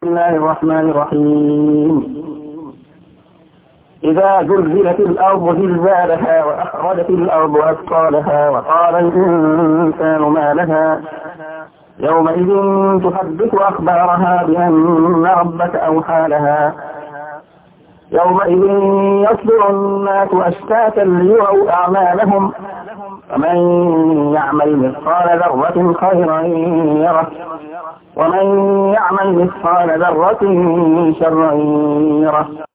الله الرحمن الرحيم. إذا زلزلت الأرض زلزالها وأخرجت الأرض أثقالها وقال الإنسان ما لها يومئذ تحدث أخبارها بأن ربك أوحى لها يومئذ يصدر الناس أشتاتا ليروا أعمالهم فمن يعمل مثقال ذرة خيرا يره ومن يعمل مثقال ذرة شرا يره.